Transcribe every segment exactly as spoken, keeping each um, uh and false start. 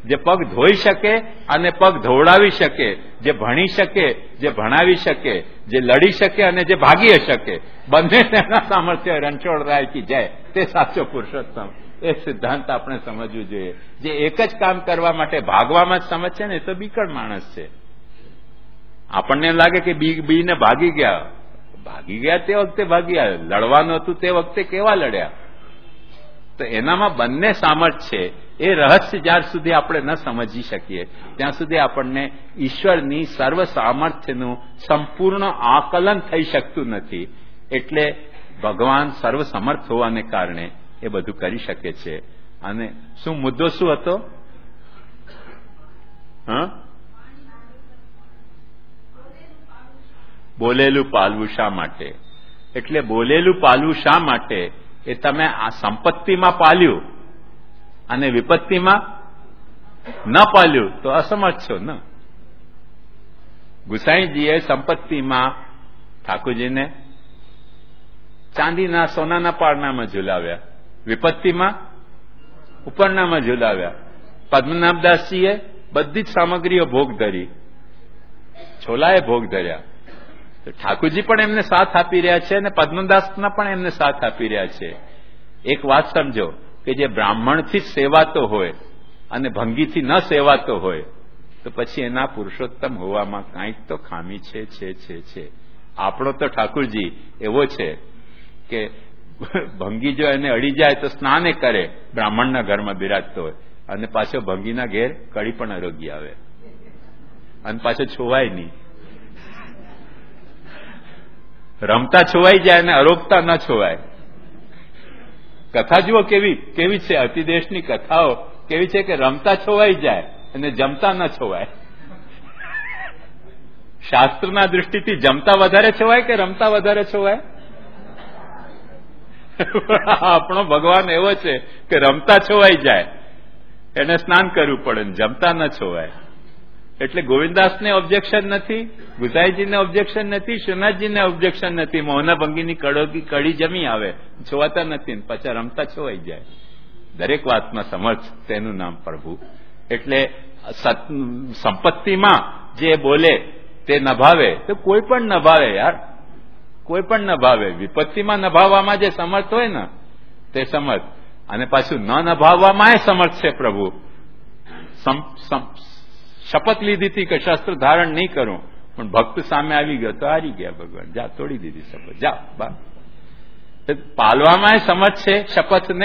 જે પગ ધોઈ શકે અને પગ ધોવડાવી શકે, જે ભણી શકે, જે ભણાવી શકે, જે લડી શકે અને જે ભાગી શકે, બંને તેના સામર્થ્ય રણછોડરાય કી જય, તે સાચો પુરુષોત્તમ. એ સિદ્ધાંત આપણે સમજવું જોઈએ. જે એક જ કામ કરવા માટે ભાગવામાં જ સમજ છે ને, એ તો બીકળ માણસ છે. આપણને એમ લાગે કે બી બીને ભાગી ગયા, ભાગી ગયા તે વખતે ભાગી ગયા, લડવાનું હતું તે વખતે કેવા લડ્યા. તો એનામાં બંને સામર્થ્ય છે. એ રહસ્ય જ્યાર સુધી આપણે ન સમજી શકીએ ત્યાં સુધી આપણને ઈશ્વરની સર્વ સામર્થ્યનું સંપૂર્ણ આકલન થઈ શકતું નથી. એટલે ભગવાન સર્વ સમર્થ હોવાને કારણે એ બધું કરી શકે છે. અને શું મુદ્દો શું હતો? હા, બોલેલું પાલવું શા માટે? એટલે બોલેલું પાલવું શા માટે? એ તમે આ સંપત્તિમાં પાલ્યું અને વિપત્તિમાં ન પાલ્યું તો અસમર્થ છો ને. ગુસાઈજીએ સંપત્તિમાં ઠાકોરજીને ચાંદીના સોનાના પારણામાં ઝુલાવ્યા, વિપત્તિમાં ઉપરનામાં ઝુલાવ્યા. પદ્મનાભદાસજીએ બધી જ સામગ્રીઓ ભોગ ધરી, છોલાએ ભોગ ધર્યા. તો ઠાકોરજી પણ એમને સાથ આપી રહ્યા છે અને પદ્મદાસના પણ એમને સાથ આપી રહ્યા છે. એક વાત સમજો કે જે બ્રાહ્મણથી જ સેવાતો હોય અને ભંગીથી ન સેવાતો હોય તો પછી એના પુરુષોત્તમ હોવામાં કાંઈક તો ખામી છે છે છે છે આપણો તો ઠાકોરજી એવો છે કે ભંગી જો એને અડી જાય તો સ્નાને કરે, બ્રાહ્મણના ઘરમાં બિરાજતો હોય, અને પાછો ભંગીના ઘેર કડી પણ આરોગી આવે અને પાછો છોવાય નહીં. રમતા છોવાઈ જાય અને અરોગતા ન છોવાય. કથા જુઓ કેવી કેવી છે, અતિદેશની કથાઓ કેવી છે કે રમતા છોવાઈ જાય અને જમતા ન છોવાય. શાસ્ત્રના દૃષ્ટિથી જમતા વધારે છોવાય કે રમતા વધારે છોવાય? આપણો ભગવાન એવો છે કે રમતા છોવાઈ જાય, એને સ્નાન કરવું પડે, જમતા ન છોવાય. એટલે ગોવિંદાસને ઓબ્જેક્શન નથી, ગુસાઈજીને ઓબ્જેક્શન નથી, શ્રીનાથજીને ઓબ્જેક્શન નથી. મોહના ભંગીની કડોકી કડી જમી આવે, છોવાતા નથી, પાછા રમતા છોવાઈ જાય. દરેક વાતમાં સમર્થ, તેનું નામ પ્રભુ. એટલે સંપત્તિમાં જે બોલે તે નભાવે તો કોઈ પણ નભાવે યાર, કોઈ પણ નભાવે. વિપત્તિમાં નભાવવામાં જે સમર્થ હોય ને તે સમર્થ, અને પાછું ન નભાવવામાં સમર્થ છે પ્રભુ. શપથ લીધી હતી કે શસ્ત્ર ધારણ નહીં કરું, પણ ભક્ત સામે આવી ગયો તો હારી ગયા ભગવાન. જા, તોડી દીધી શપથ, જા બા. પાલવામાં સમજ છે શપથને,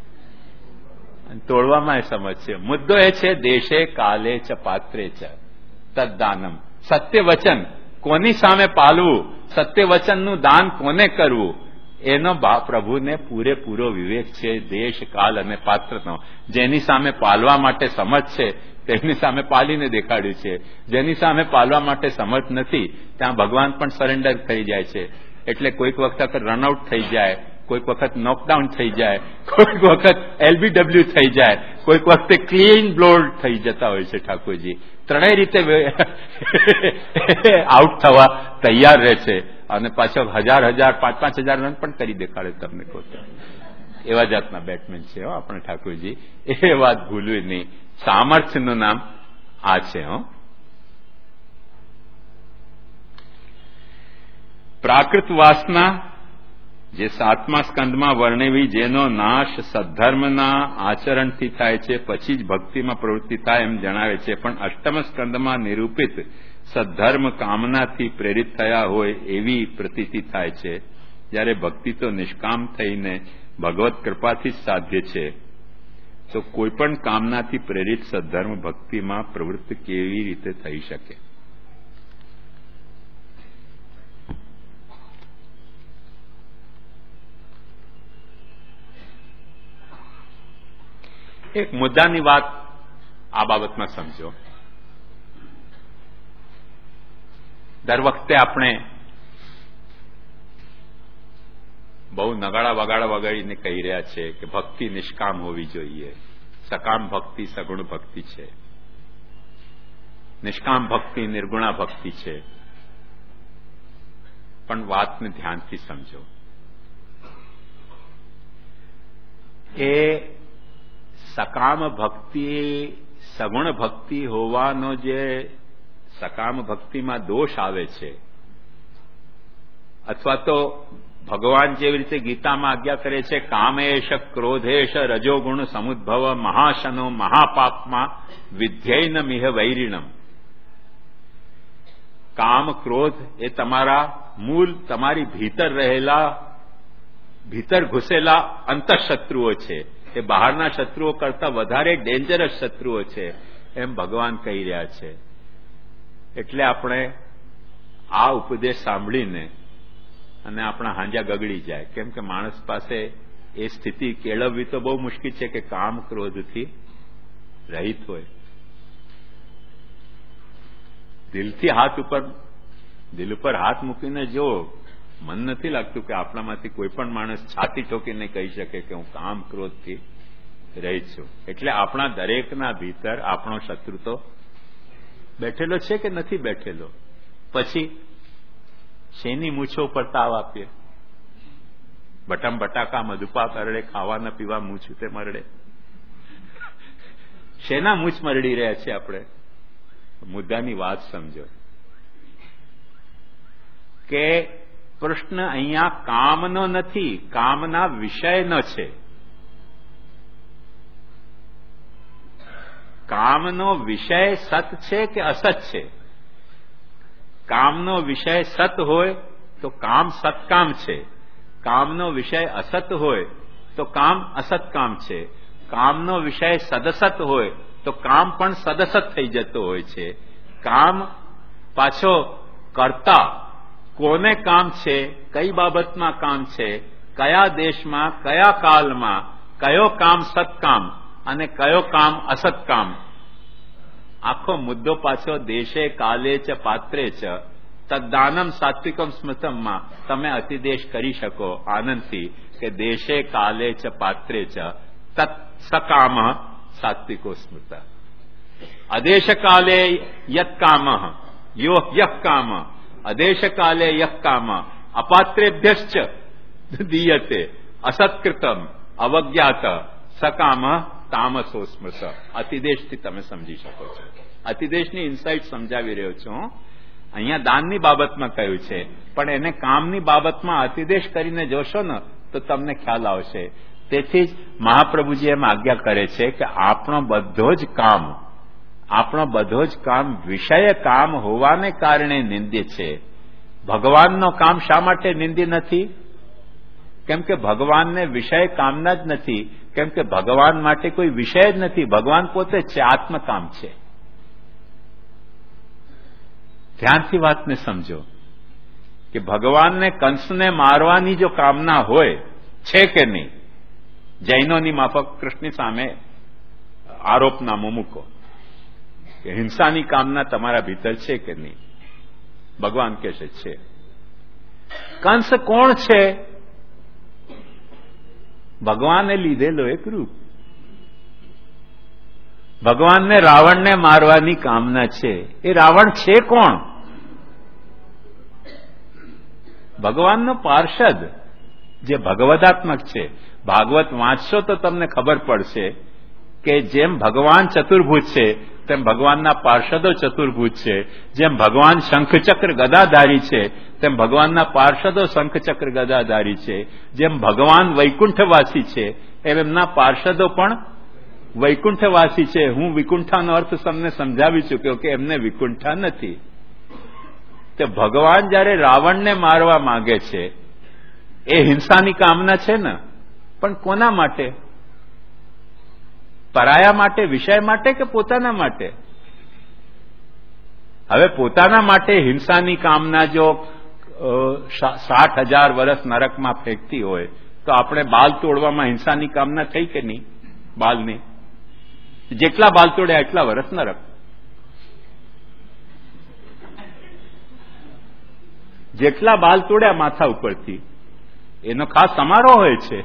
તોડવામાં સમજ છે. મુદ્દો એ છે દેશે કાલે ચ પાત્રે ચ તદ્દાનમ. સત્ય વચન કોની સામે પાલવું, સત્ય વચનનું દાન કોને કરવું, એનો પ્રભુને પૂરેપૂરો વિવેક છે. દેશ, કાલ અને પાત્રનો. જેની સામે પાલવા માટે સમજ છે તેની સામે પાલીને દેખાડ્યું છે. જેની સામે પાલવા માટે સમર્થ નથી ત્યાં ભગવાન પણ સરેન્ડર થઈ જાય છે. એટલે કોઈક વખત રનઆઉટ થઈ જાય, કોઈક વખત નોકડાઉન થઈ જાય, કોઈક વખત એલબીડબ્લ્યુ થઈ જાય, કોઈક વખતે ક્લીન બ્લોડ થઈ જતા હોય છે ઠાકોરજી. ત્રણેય રીતે આઉટ થવા તૈયાર રહે છે અને પાછો હજાર હજાર પાંચ પાંચ હજાર રન પણ કરી દેખાડે તમને. પોતે એવા જાતના બેટ્સમેન છે હો આપણે ઠાકોરજી. એ વાત ભૂલવી નહીં. સામર્થ્યનું નામ આ છે. હો પ્રાકૃત વાસના જે સાતમા સ્કંદમાં વર્ણવી, જેનો નાશ સદ્ધર્મના આચરણથી થાય છે, પછી જ ભક્તિમાં પ્રવૃત્તિ થાય એમ જણાવે છે. પણ અષ્ટમ સ્કંદમાં નિરૂપિત સદ્ધર્મ કામનાથી પ્રેરિત થયા હોય એવી પ્રતીતિ થાય છે. જ્યારે ભક્તિ તો નિષ્કામ થઈને ભગવત કૃપાથી જ સાધ્ય છે, તો કોઈપણ કામનાથી પ્રેરિત સદ્ધર્મ ભક્તિમાં પ્રવૃત્ત કેવી રીતે થઈ શકે? એક મુદ્દાની વાત આ બાબતમાં સમજો. દર વખતે આપણે બહુ નગાડા વગાડા વગાડીને કહી રહ્યા છે કે ભક્તિ નિષ્કામ હોવી જોઈએ. સકામ ભક્તિ સગુણ ભક્તિ છે, નિષ્કામ ભક્તિ નિર્ગુણા ભક્તિ છે. પણ વાતને ધ્યાનથી સમજો. એ સકામ ભક્તિ સગુણ ભક્તિ હોવાનો જે સકામ ભક્તિમાં દોષ આવે છે, અથવા તો ભગવાન જેવી રીતે ગીતામાં આજ્ઞા કરે છે, કામેશ ક્રોધેશ રજોગુણ સમુદ્ભવ મહાશનો મહાપાપમાં વિધ્યૈન મિહ વૈરિણમ. કામ ક્રોધ એ તમારા મૂળ, તમારી ભીતર રહેલા, ભીતર ઘૂસેલા અંતઃશત્રુઓ છે. એ બહારના શત્રુઓ કરતા વધારે ડેન્જરસ શત્રુઓ છે એમ ભગવાન કહી રહ્યા છે. એટલે આપણે આ ઉપદેશ સાંભળીને અને આપણા હાંજા ગગડી જાય. કેમ કે માણસ પાસે એ સ્થિતિ કેળવવી તો બહુ મુશ્કેલ છે કે કામ ક્રોધથી રહિત હોય. દિલથી હાથ ઉપર, દિલ ઉપર હાથ મૂકીને જો મન નથી લાગતું કે આપણામાંથી કોઈ પણ માણસ છાતી ઠોકીને કહી શકે કે હું કામ ક્રોધથી રહિત છું. એટલે આપણા દરેકના ભીતર આપણો શત્રુ તો બેઠેલો છે કે નથી બેઠેલો? પછી શેની મૂછો ઉપર તાવ આપીએ? બટમ બટાકા મધુપાક અરડે, ખાવાના પીવા મૂછ તે મરડે. શેના મૂછ મરડી રહ્યા છે આપણે? મુદ્દાની વાત સમજો કે પ્રશ્ન અહીંયા કામનો નથી, કામના વિષયનો છે. કામનો વિષય સત છે કે અસત છે? કામનો વિષય સત હોય તો કામ સત્કામ છે. કામનો વિષય અસત હોય તો કામ અસત્કામ છે. કામનો વિષય સદસત હોય તો કામ પણ સદસત થઈ જતો હોય છે. કામ પાછો કરતા કોને કામ છે, કઈ બાબતમાં કામ છે, કયા દેશમાં, કયા કાલમાં, કયો કામ સત્કામ અને કયો કામ અસત્કામ, આખો મુદ્દો પાછો દેશે કાલે ચ પાત્રે ચ તદ્દાનમ સાત્વિકમ સ્મૃતમમાં તમે અતિદેશ કરી શકો આનંદથી કે દેશે કાલે ચ પાત્રે ચ તત્ સકામ સાત્વિકો સ્મૃત. અદેશ કાલે યત કામ યો યહ કામ અદેશ કાલે યહ કામ અપાત્રેભ્યશ્ચ દીયતે અસત્કૃતમ અવજ્ઞાત સકામ તામસો સ્મૃત. અતિદેશથી તમે સમજી શકો છો. અતિદેશની ઇન્સાઇટ સમજાવી રહ્યો છું. અહીંયા દાનની બાબતમાં કહ્યું છે, પણ એને કામની બાબતમાં અતિદેશ કરીને જોશો ને તો તમને ખ્યાલ આવશે. તેથી જ મહાપ્રભુજી એમ આજ્ઞા કરે છે કે આપણો બધો જ કામ, આપણો બધો જ કામ વિષય કામ હોવાને કારણે નિંદ્ય છે. ભગવાનનો કામ શા માટે નિંદ્ય નથી? કેમ કે ભગવાનને વિષય કામના જ નથી. કેમ કે ભગવાન માટે કોઈ વિષય જ નથી. ભગવાન પોતે જ છે, આત્મકામ છે. ધ્યાનથી વાતને સમજો કે ભગવાનને કંસને મારવાની જો કામના હોય છે કે નહીં, જૈનોની માફક કૃષ્ણની સામે આરોપનામું મૂકો કે હિંસાની કામના તમારા ભીતર છે કે નહીં? ભગવાન કહેશે છે. કંસ કોણ છે? ભગવાને લીધેલો એક રૂપ. ભગવાનને રાવણને મારવાની કામના છે. એ રાવણ છે કોણ? ભગવાનનો પાર્ષદ જે ભગવદાત્મક છે. ભાગવત વાંચશો તો તમને ખબર પડશે કે જેમ ભગવાન ચતુર્ભુજ છે તેમ ભગવાનના પાર્ષદો ચતુર્ભુજ છે. જેમ ભગવાન શંખચક્ર ગદાધારી છે તેમ ભગવાનના પાર્ષદો શંખચક્ર ગદાધારી છે. જેમ ભગવાન વૈકુંઠવાસી છે એમ એમના પાર્ષદો પણ વૈકુંઠવાસી છે. હું વિકુંઠાનો અર્થ તમને સમજાવી ચૂક્યો કે એમને વિકુંઠા નથી. તે ભગવાન જયારે રાવણને મારવા માંગે છે એ હિંસાની કામના છે ને, પણ કોના માટે? પરાયા માટે, વિષય માટે કે પોતાના માટે? હવે પોતાના માટે હિંસાની કામના જો સાઠ હજાર વર્ષ નરકમાં ફેંકતી હોય તો આપણે બાલ તોડવામાં હિંસાની કામના થઈ કે નહીં? બાલની જેટલા બાલ તોડ્યા એટલા વર્ષ નરક. જેટલા બાલ તોડ્યા માથા ઉપરથી એનો ખાસ સમારોહ હોય છે.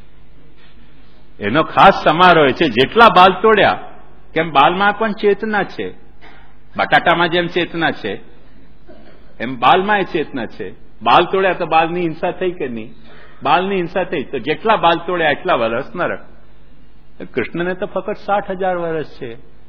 એનો ખાસ સમારોહ હોય છે. જેટલા બાલ તોડ્યા, કેમ બાલમાં પણ ચેતના છે. બટાટામાં જેમ ચેતના છે એમ બાલમાં એ ચેતના છે. બાલ તોડ્યા તો બાલની હિંસા થઈ કે નહીં? બાલની હિંસા થઈ. તો જેટલા બાલ તોડ્યા એટલા વર્ષ નરક. કૃષ્ણને તો ફક્ત સાઠ હજાર વર્ષ છે.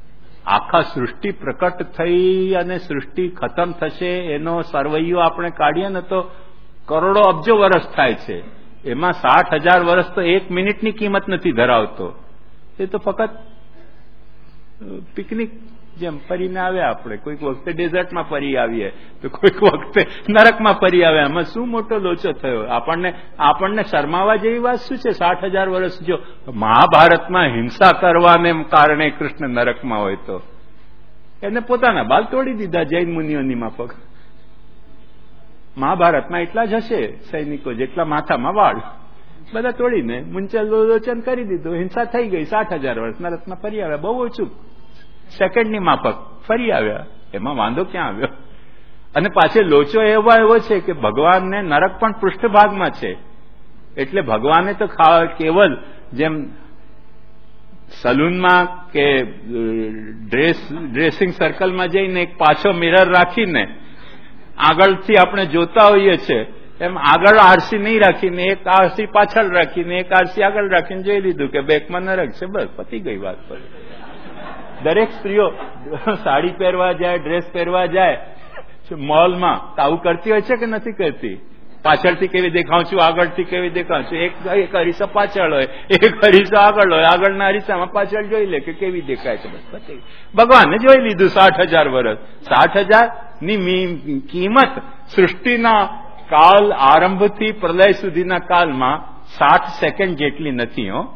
આખા સૃષ્ટિ પ્રકટ થઈ અને સૃષ્ટિ ખતમ થશે એનો સરવૈયો આપણે કાઢીએ ને તો કરોડો અબજો વર્ષ થાય છે. એમાં સાઠ હજાર વર્ષ તો એક મિનિટની કિંમત નથી ધરાવતો. એ તો ફક્ત પિકનિક જેમ ફરીને આવ્યા આપણે. કોઈક વખતે ડેઝર્ટમાં ફરી આવીએ તો કોઈક વખતે નરકમાં ફરી આવ્યા. એમાં શું મોટો લોચો થયો? આપણને આપણને શરમાવા જેવી વાત શું છે? સાઠ હજાર વર્ષ જો મહાભારતમાં હિંસા કરવાને કારણે કૃષ્ણ નરકમાં હોય તો એને પોતાના બાલ તોડી દીધા જૈન મુનિઓની માફક. મહાભારતમાં એટલા જ હશે સૈનિકો જેટલા માથામાં વાળ, બધા તોડીને મુંચલ લોચન કરી દીધું. હિંસા થઈ ગઈ. સાઠ હજાર વર્ષ નરકમાં ફરી આવ્યા. બહુ ઓછું સેકન્ડની માફક ફરી આવ્યા. એમાં વાંધો ક્યાં આવ્યો? અને પાછો લોચો એવો એવો છે કે ભગવાનને નરક પણ પૃષ્ઠભાગમાં છે. એટલે ભગવાને તો કેવલ જેમ સલૂનમાં કે ડ્રેસ ડ્રેસિંગ સર્કલમાં જઈને એક પાછો મિરર રાખીને આગળથી આપણે જોતા હોઈએ છીએ એમ આગળ આરસી નહીં રાખીને એક આરસી પાછળ રાખીને એક આરસી આગળ રાખીને જોઈ લીધું કે બેકમાં નરક છે. બસ પતી ગઈ વાત. પર દરેક સ્ત્રીઓ સાડી પહેરવા જાય, ડ્રેસ પહેરવા જાય મોલમાં તો આવું કરતી હોય છે કે નથી કરતી? પાછળથી કેવી દેખાઉં છું, આગળથી કેવી દેખાઉં છું. એક એક અરીસો પાછળ હોય, એક અરીસો આગળ હોય. આગળના અરીસામાં પાછળ જોઈ લે કે કેવી દેખાય છે. બસ પતી. ભગવાને જોઈ લીધું સાઠ હજાર વર્ષ. સાઠ હજાર ની કિંમત સૃષ્ટિના કાલ આરંભથી પ્રલય સુધીના કાલમાં સાઠ સેકન્ડ જેટલી નથી. હો,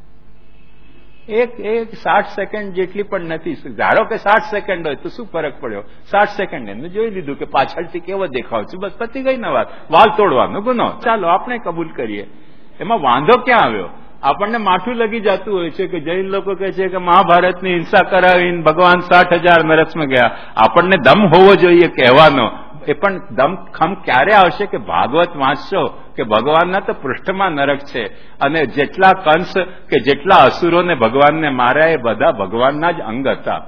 એક એક સાઠ સેકન્ડ જેટલી પણ નથી. ધારો કે સાઠ સેકન્ડ હોય તો શું ફરક પડ્યો? સાઠ સેકન્ડ એમને જોઈ લીધું કે પાછળથી કેવો દેખાવ છે. બસ પતી ગઈ ને વાત. વાલ તોડવાનો ગુનો. ચાલો આપણે કબૂલ કરીએ. એમાં વાંધો ક્યાં આવ્યો? આપણને માઠું લગી જતું હોય છે કે જૈન લોકો કહે છે કે મહાભારતની હિંસા કરાવીને ભગવાન સાઠ હજાર નરકમાં ગયા. આપણને દમ હોવો જોઈએ કહેવાનો. એ પણ દમ ખમ ક્યારે આવશે કે ભાગવત વાંચશો કે ભગવાનના તો પૃષ્ઠમાં નરક છે અને જેટલા કંસ કે જેટલા અસુરોને ભગવાનને માર્યા એ બધા ભગવાનના જ અંગ હતા.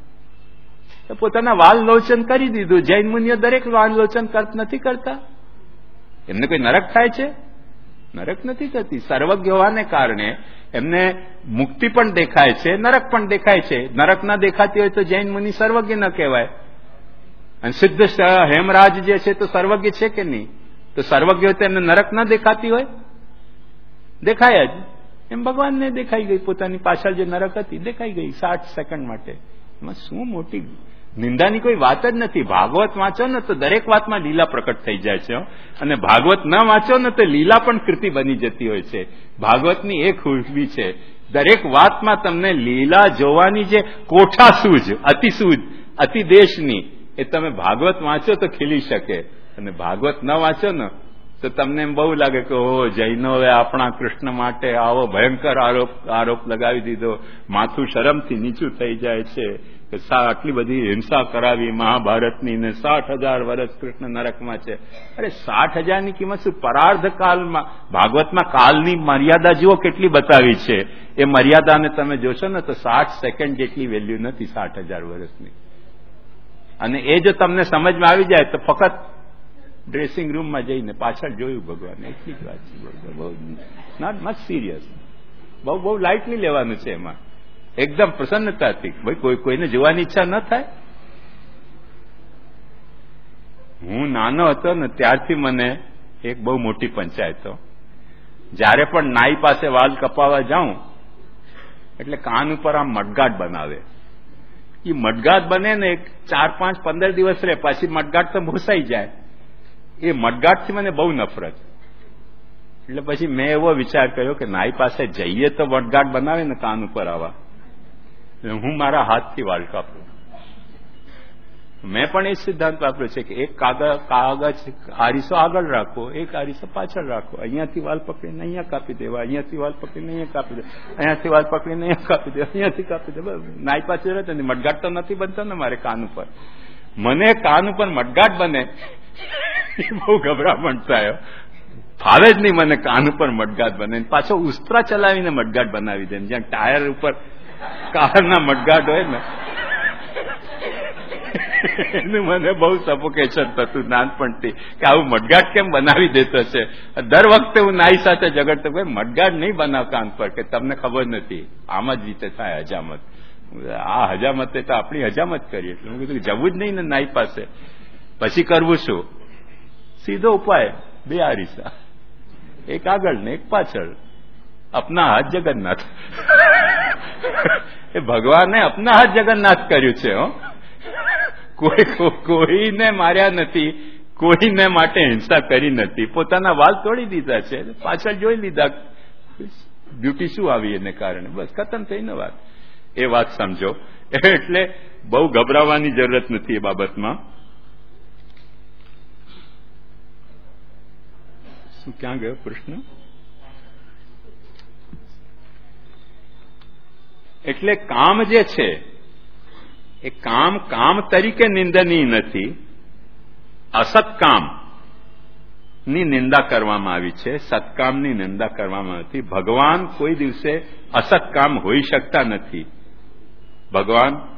તો પોતાના વાલ લોચન કરી દીધું. જૈન મુનિઓ દરેક વાલ લોચન નથી કરતા. એમને કોઈ નરક થાય છે? નરક નથી થતી. સર્વજ્ઞ હોવાને કારણે એમને મુક્તિ પણ દેખાય છે, નરક પણ દેખાય છે. નરક ના દેખાતી હોય તો જૈન મુનિ સર્વજ્ઞ ન કહેવાય. અને સિદ્ધ હેમરાજ જે છે તો સર્વજ્ઞ છે કે નહીં? તો સર્વજ્ઞ હોય તો એમને નરક ન દેખાતી હોય? દેખાય જ. એમ ભગવાનને દેખાઈ ગઈ. પોતાની પાછળ જે નરક હતી દેખાઈ ગઈ સાઠ સેકન્ડ માટે. એમાં શું મોટી નિંદાની કોઈ વાત જ નથી. ભાગવત વાંચો ને તો દરેક વાતમાં લીલા પ્રકટ થઈ જાય છે. અને ભાગવત ન વાંચો ને તો લીલા પણ કૃતિ બની જતી હોય છે. ભાગવતની એક ખૂબી છે, દરેક વાતમાં તમને લીલા જોવાની જે કોઠા સૂજ, અતિસૂજ, અતિદેશની, એ તમે ભાગવત વાંચો તો ખીલી શકે. અને ભાગવત ન વાંચો ને તો તમને એમ બહુ લાગે કે ઓ જૈનોએ આપણા કૃષ્ણ માટે આવો ભયંકર આરોપ આરોપ લગાવી દીધો. માથું શરમથી નીચું થઈ જાય છે કે આટલી બધી હિંસા કરાવી મહાભારતની ને સાઠ હજાર વર્ષ કૃષ્ણ નરકમાં છે. અરે સાઠ હજારની કિંમત શું? પરાર્ધ કાલમાં ભાગવતમાં કાલની મર્યાદા જુઓ કેટલી બતાવી છે. એ મર્યાદાને તમે જોશો ને તો સાઠ સેકન્ડ જેટલી વેલ્યુ નથી સાઠ હજાર વર્ષની. અને એ જો તમને સમજમાં આવી જાય તો ફક્ત ડ્રેસિંગ રૂમમાં જઈને પાછળ જોયું ભગવાન, એટલી જ વાત છે. બહુ નોટ મચ સિરિયસ. બહુ બહુ લાઇટલી લેવાનું છે. એમાં એકદમ પ્રસન્નતાથી. ભાઈ કોઈ કોઈને જોવાની ઈચ્છા ન થાય. હું નાનો હતો ને ત્યારથી મને એક બહુ મોટી પંચાયત. જ્યારે પણ નાઈ પાસે વાલ કપાવવા જાઉં એટલે કાન ઉપર આમ મટગાટ બનાવે. એ મટગાટ બને ને એક ચાર પાંચ પંદર દિવસ રહે, પછી મટગાટ તો ભૂસાઈ જાય. એ મટગાટથી મને બહુ નફરત. એટલે પછી મેં એવો વિચાર કર્યો કે નાઈ પાસે જઈએ તો મટગાટ બનાવે ને કાન ઉપર આવા, હું મારા હાથથી વાળ કાપું. મેં પણ એ સિદ્ધાંત વાપર્યો છે કે એક કાગળ કાગળ આરીસો આગળ રાખો, એક આરીસો પાછળ રાખો. અહીંયાથી વાલ પકડીને અહીંયા કાપી દેવા, અહીંયાથી વાલ પકડીને અહીંયા કાપી દેવા, અહીંયાથી વાલ પકડીને અહીંયા કાપી દેવા, અહીંયાથી કાપી દેવા. નાઈ પાસે રહેતો ને મટગાટ તો નથી બનતો ને મારે કાન ઉપર. મને કાન ઉપર મટગાટ બને એ બહુ ગભરામણ થાય. ફાવે જ નહીં મને કાન ઉપર મટગાટ બને. પાછો ઉસ્ત્રા ચલાવીને મટગાટ બનાવી દે, જ્યાં ટાયર ઉપર કારના મટગાટ હોય ને એનું મને બહુ સફોકેશન થતું નાનપણથી કે આવું મટગાટ કેમ બનાવી દેતો છે. દર વખતે હું નાઈ સાથે ઝઘડતો, ભાઈ મટગાટ નહીં બનાવ કાન પર, કે તમને ખબર નથી આમ જ રીતે થાય હજામત. આ હજામતે તો આપણી હજામત કરીએ. એટલે હું કીધું જવું જ નહીં ને નાઈ પાસે. પછી કરવું શું? સીધો ઉપાય, બે આરીસા, એક આગળ ને એક પાછળ. અપના હાથ જગન્નાથ. એ ભગવાને અપના હાથ જગન્નાથ કર્યું છે. હો, કોઈ કોઈને માર્યા નથી, કોઈને માટે હિંસા કરી નથી, પોતાના વાલ તોડી દીધા છે, પાછળ જોઈ લીધા. બ્યુટી શું આવી એને કારણે? બસ ખતમ થઈને વાત. એ વાત સમજો. એટલે બહુ ગભરાવાની જરૂરત નથી એ બાબતમાં. શું ક્યાં ગયો પ્રશ્ન? એટલે કામ જે છે એ કામ કામ તરીકે નિંદનીય નથી, અસત્કામ ની નિંદા કરવામાં આવી છે, સત્કામની નિંદા કરવામાં નથી. ભગવાન કોઈ દિવસે અસત્કામ હોઈ શકતા નથી. ભગવાન